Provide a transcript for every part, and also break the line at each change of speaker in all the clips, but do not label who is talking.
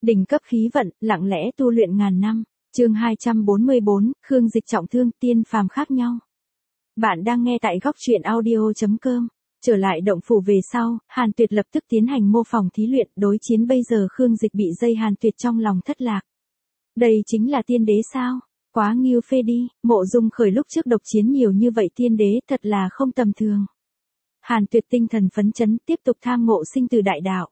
Đỉnh cấp khí vận, lặng lẽ tu luyện ngàn năm. Chương 244, Khương Dịch trọng thương, tiên phàm khác nhau. Bạn đang nghe tại góc truyện audio.com. Trở lại động phủ về sau, Hàn Tuyệt lập tức tiến hành mô phỏng thí luyện, đối chiến bây giờ Khương Dịch bị dây Hàn Tuyệt trong lòng thất lạc. Đây chính là tiên đế sao? Quá nghiêu phê đi, Mộ Dung Khởi lúc trước độc chiến nhiều như vậy tiên đế thật là không tầm thường. Hàn Tuyệt tinh thần phấn chấn tiếp tục tham ngộ sinh tử đại đạo.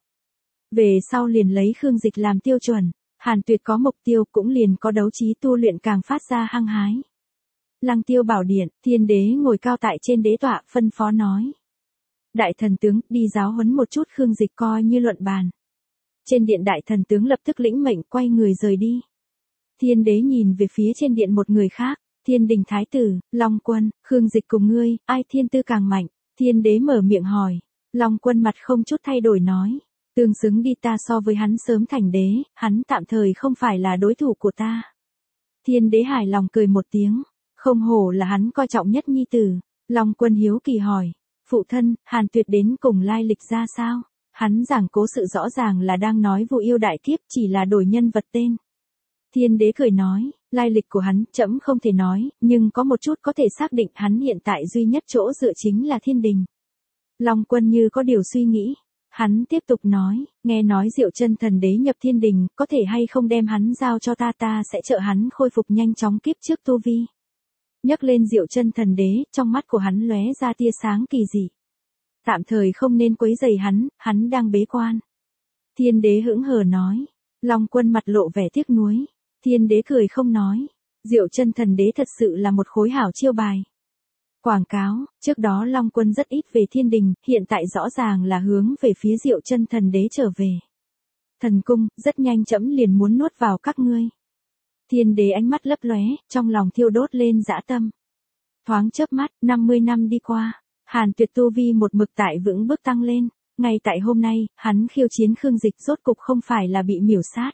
Về sau liền lấy Khương Dịch làm tiêu chuẩn, Hàn Tuyệt có mục tiêu cũng liền có đấu trí tu luyện càng phát ra hăng hái. Lăng Tiêu Bảo Điện, thiên đế ngồi cao tại trên đế tọa phân phó nói. Đại thần tướng, đi giáo huấn một chút Khương Dịch coi như luận bàn. Trên điện đại thần tướng lập tức lĩnh mệnh quay người rời đi. Thiên đế nhìn về phía trên điện một người khác, Thiên Đình Thái tử, Long Quân, Khương Dịch cùng ngươi, ai thiên tư càng mạnh? Thiên đế mở miệng hỏi. Long Quân mặt không chút thay đổi nói. Tương xứng đi, ta so với hắn sớm thành đế, hắn tạm thời không phải là đối thủ của ta. Thiên đế hài lòng cười một tiếng, không hổ là hắn coi trọng nhất nhi tử. Long Quân hiếu kỳ hỏi, phụ thân, Hàn Tuyệt đến cùng lai lịch ra sao? Hắn giảng cố sự rõ ràng là đang nói vụ yêu đại kiếp, chỉ là đổi nhân vật tên. Thiên đế cười nói, lai lịch của hắn trẫm không thể nói, nhưng có một chút có thể xác định, hắn hiện tại duy nhất chỗ dựa chính là Thiên Đình. Long Quân như có điều suy nghĩ. Hắn tiếp tục nói, nghe nói Diệu Chân Thần Đế nhập Thiên Đình, có thể hay không đem hắn giao cho ta sẽ trợ hắn khôi phục nhanh chóng kiếp trước tu vi. Nhắc lên Diệu Chân Thần Đế, trong mắt của hắn lóe ra tia sáng kỳ dị. Tạm thời không nên quấy rầy hắn đang bế quan. Thiên đế hững hờ nói. Long Quân mặt lộ vẻ tiếc nuối. Thiên đế cười không nói. Diệu Chân Thần Đế thật sự là một khối hảo chiêu bài. Quảng cáo, trước đó Long Quân rất ít về Thiên Đình, hiện tại rõ ràng là hướng về phía Diệu Chân Thần Đế trở về. Thần cung, rất nhanh trẫm liền muốn nuốt vào các ngươi. Thiên đế ánh mắt lấp lóe, trong lòng thiêu đốt lên dã tâm. Thoáng chớp mắt, 50 năm đi qua, Hàn Tuyệt tu vi một mực tại vững bước tăng lên. Ngay tại hôm nay, hắn khiêu chiến Khương Dịch rốt cục không phải là bị miểu sát.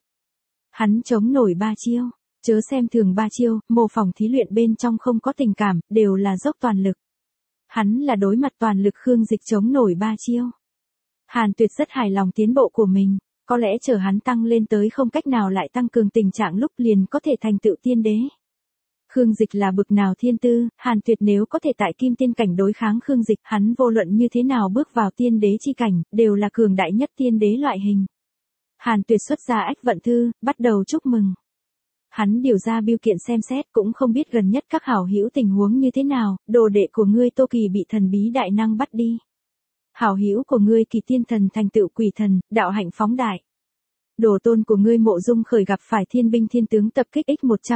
Hắn chống nổi 3 chiêu. Chớ xem thường 3 chiêu, mô phỏng thí luyện bên trong không có tình cảm, đều là dốc toàn lực. Hắn là đối mặt toàn lực Khương Dịch chống nổi 3 chiêu. Hàn Tuyệt rất hài lòng tiến bộ của mình, có lẽ chờ hắn tăng lên tới không cách nào lại tăng cường tình trạng lúc liền có thể thành tựu tiên đế. Khương Dịch là bực nào thiên tư, Hàn Tuyệt nếu có thể tại kim tiên cảnh đối kháng Khương Dịch, hắn vô luận như thế nào bước vào tiên đế chi cảnh, đều là cường đại nhất tiên đế loại hình. Hàn Tuyệt xuất ra ách vận thư, bắt đầu chúc mừng. Hắn điều ra biêu kiện xem xét, cũng không biết gần nhất các hảo hữu tình huống như thế nào, đồ đệ của ngươi Tô Kỳ bị thần bí đại năng bắt đi. Hảo hữu của ngươi Kỳ Tiên Thần thành tựu quỷ thần, đạo hạnh phóng đại. Đồ tôn của ngươi Mộ Dung Khởi gặp phải thiên binh thiên tướng tập kích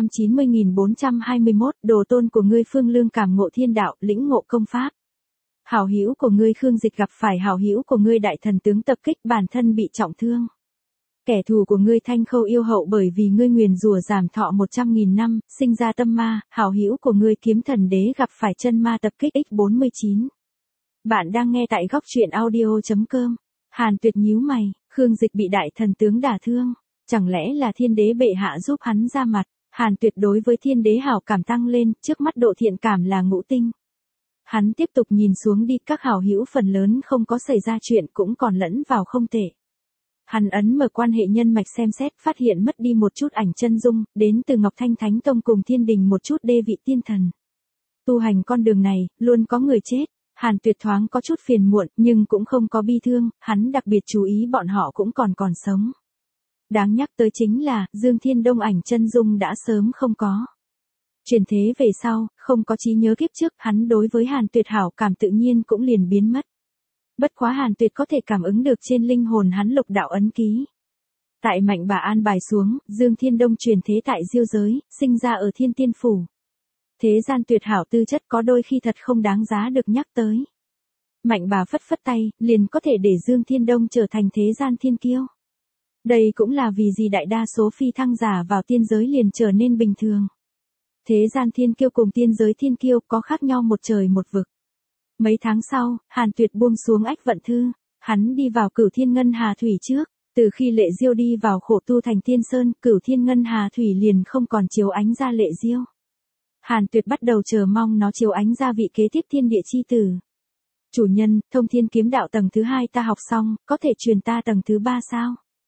X190421, đồ tôn của ngươi Phương Lương cảm ngộ thiên đạo, lĩnh ngộ công pháp. Hảo hữu của ngươi Khương Dịch gặp phải hảo hữu của ngươi đại thần tướng tập kích, bản thân bị trọng thương. Kẻ thù của ngươi Thanh Khâu yêu hậu bởi vì ngươi nguyền rủa giảm thọ 100.000 năm, sinh ra tâm ma, hảo hữu của ngươi Kiếm Thần Đế gặp phải chân ma tập kích X49. Bạn đang nghe tại góc truyện audio.com. Hàn Tuyệt nhíu mày, Khương Dịch bị đại thần tướng đả thương, chẳng lẽ là thiên đế bệ hạ giúp hắn ra mặt? Hàn Tuyệt đối với thiên đế hảo cảm tăng lên, trước mắt độ thiện cảm là ngũ tinh. Hắn tiếp tục nhìn xuống đi, các hảo hữu phần lớn không có xảy ra chuyện cũng còn lẫn vào không tệ. Hắn ấn mở quan hệ nhân mạch xem xét, phát hiện mất đi một chút ảnh chân dung, đến từ Ngọc Thanh Thánh Tông cùng Thiên Đình một chút đê vị tiên thần. Tu hành con đường này, luôn có người chết. Hàn Tuyệt thoáng có chút phiền muộn, nhưng cũng không có bi thương, hắn đặc biệt chú ý bọn họ cũng còn sống. Đáng nhắc tới chính là, Dương Thiên Đông ảnh chân dung đã sớm không có. Chuyển thế về sau, không có trí nhớ kiếp trước, hắn đối với Hàn Tuyệt hảo cảm tự nhiên cũng liền biến mất. Bất quá Hàn Tuyệt có thể cảm ứng được trên linh hồn hắn lục đạo ấn ký. Tại Mạnh Bà an bài xuống, Dương Thiên Đông chuyển thế tại Diêu giới, sinh ra ở Thiên Tiên Phủ. Thế gian tuyệt hảo tư chất có đôi khi thật không đáng giá được nhắc tới. Mạnh Bà phất phất tay, liền có thể để Dương Thiên Đông trở thành thế gian thiên kiêu. Đây cũng là vì gì đại đa số phi thăng giả vào tiên giới liền trở nên bình thường. Thế gian thiên kiêu cùng tiên giới thiên kiêu có khác nhau một trời một vực. Mấy tháng sau, Hàn Tuyệt buông xuống ách vận thư, hắn đi vào Cửu Thiên Ngân Hà Thủy trước. Từ khi Lệ Diêu đi vào khổ tu thành Tiên Sơn, Cửu Thiên Ngân Hà Thủy liền không còn chiếu ánh ra Lệ Diêu. Hàn Tuyệt bắt đầu chờ mong nó chiếu ánh ra vị kế tiếp thiên địa chi tử. Chủ nhân, Thông Thiên kiếm đạo tầng thứ 2 ta học xong, có thể truyền ta tầng thứ 3 sao?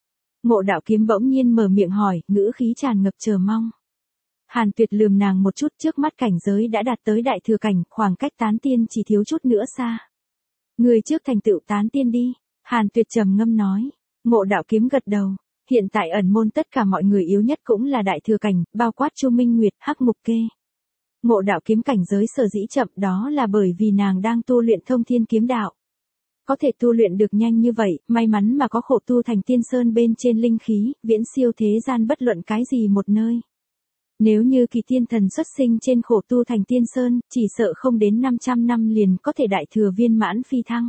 Ngộ Đạo Kiếm bỗng nhiên mở miệng hỏi, ngữ khí tràn ngập chờ mong. Hàn Tuyệt lườm nàng một chút, trước mắt cảnh giới đã đạt tới đại thừa cảnh, khoảng cách tán tiên chỉ thiếu chút nữa xa. Người trước thành tựu tán tiên đi, Hàn Tuyệt trầm ngâm nói. Ngộ Đạo Kiếm gật đầu, hiện tại ẩn môn tất cả mọi người yếu nhất cũng là đại thừa cảnh, bao quát Chu Minh Nguyệt, Hắc Mục Kê. Ngộ Đạo Kiếm cảnh giới sở dĩ chậm đó là bởi vì nàng đang tu luyện Thông Thiên Kiếm Đạo. Có thể tu luyện được nhanh như vậy, may mắn mà có khổ tu thành tiên sơn bên trên linh khí, viễn siêu thế gian bất luận cái gì một nơi. Nếu như kỳ tiên thần xuất sinh trên khổ tu thành tiên sơn, chỉ sợ không đến 500 năm liền có thể đại thừa viên mãn phi thăng.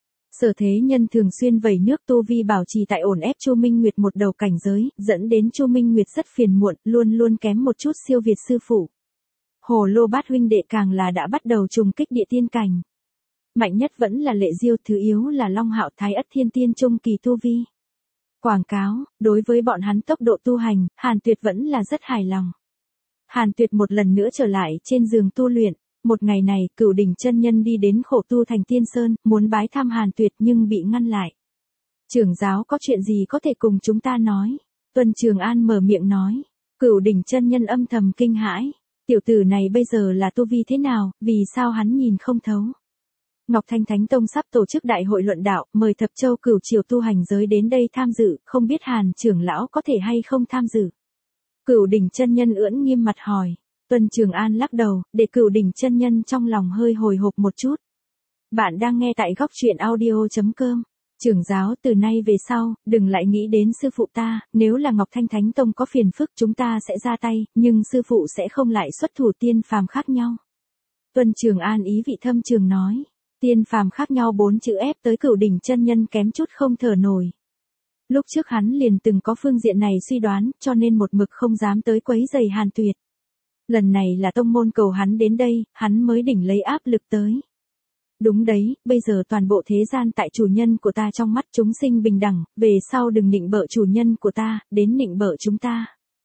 Sở Thế Nhân thường xuyên vẩy nước tu vi bảo trì tại ổn ép Chu Minh Nguyệt một đầu cảnh giới, dẫn đến Chu Minh Nguyệt rất phiền muộn, luôn luôn kém một chút siêu việt sư phụ. Hồ Lô Bát huynh đệ càng là đã bắt đầu trùng kích địa tiên cảnh. Mạnh nhất vẫn là Lệ Diêu, thứ yếu là Long Hạo Thái Ất thiên tiên trung kỳ tu vi. Quảng cáo, đối với bọn hắn tốc độ tu hành, Hàn Tuyệt vẫn là rất hài lòng. Hàn Tuyệt một lần nữa trở lại trên giường tu luyện, một ngày này, Cửu Đỉnh chân nhân đi đến khổ tu thành tiên sơn, muốn bái thăm Hàn Tuyệt nhưng bị ngăn lại. Trưởng giáo có chuyện gì có thể cùng chúng ta nói? Tuân Trường An mở miệng nói. Cửu Đỉnh chân nhân âm thầm kinh hãi. Tiểu tử này bây giờ là tu vi thế nào, vì sao hắn nhìn không thấu? Ngọc Thanh Thánh Tông sắp tổ chức đại hội luận đạo, mời thập châu cửu triều tu hành giới đến đây tham dự, không biết Hàn trưởng lão có thể hay không tham dự. Cửu Đỉnh chân nhân ưỡn nghiêm mặt hỏi. Tuân Trường An lắc đầu, để Cửu Đỉnh chân nhân trong lòng hơi hồi hộp một chút. Bạn đang nghe tại góc truyện audio.com. Trưởng giáo, từ nay về sau, đừng lại nghĩ đến sư phụ ta, nếu là Ngọc Thanh Thánh Tông có phiền phức chúng ta sẽ ra tay, nhưng sư phụ sẽ không lại xuất thủ, tiên phàm khác nhau. Tuân Trường An ý vị thâm trường nói. Tiên phàm khác nhau 4 chữ ép tới Cửu Đỉnh chân nhân kém chút không thở nổi. Lúc trước hắn liền từng có phương diện này suy đoán, cho nên một mực không dám tới quấy rầy Hàn Tuyệt. Lần này là tông môn cầu hắn đến đây, hắn mới đỉnh lấy áp lực tới. Đúng đấy, bây giờ toàn bộ thế gian tại chủ nhân của ta trong mắt chúng sinh bình đẳng, về sau đừng nịnh bợ chủ nhân của ta, đến nịnh bợ chúng ta.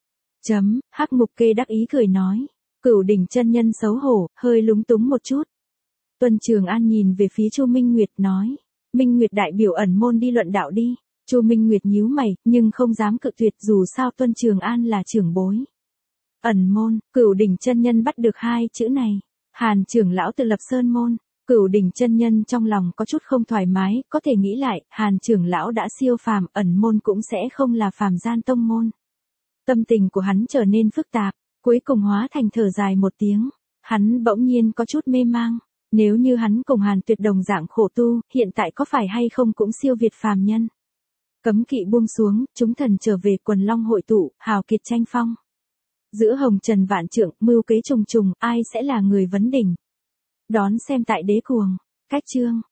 Hắc Mục Kê đắc ý cười nói. Cửu Đỉnh chân nhân xấu hổ, hơi lúng túng một chút. Tuân Trường An nhìn về phía Chu Minh Nguyệt nói. Minh Nguyệt đại biểu ẩn môn đi luận đạo đi. Chu Minh Nguyệt nhíu mày, nhưng không dám cự tuyệt, dù sao Tuân Trường An là trưởng bối. Ẩn môn, Cửu Đỉnh chân nhân bắt được 2 chữ này. Hàn trưởng lão tự lập sơn môn. Cửu Đỉnh chân nhân trong lòng có chút không thoải mái, có thể nghĩ lại, Hàn trưởng lão đã siêu phàm, ẩn môn cũng sẽ không là phàm gian tông môn. Tâm tình của hắn trở nên phức tạp, cuối cùng hóa thành thở dài một tiếng. Hắn bỗng nhiên có chút mê mang. Nếu như hắn cùng Hàn Tuyệt đồng dạng khổ tu, hiện tại có phải hay không cũng siêu việt phàm nhân. Cấm kỵ buông xuống, chúng thần trở về, quần long hội tụ, hào kiệt tranh phong. Giữa hồng trần vạn trượng, mưu kế trùng trùng, ai sẽ là người vấn đỉnh? Đón xem tại Đế Cuồng. Cách chương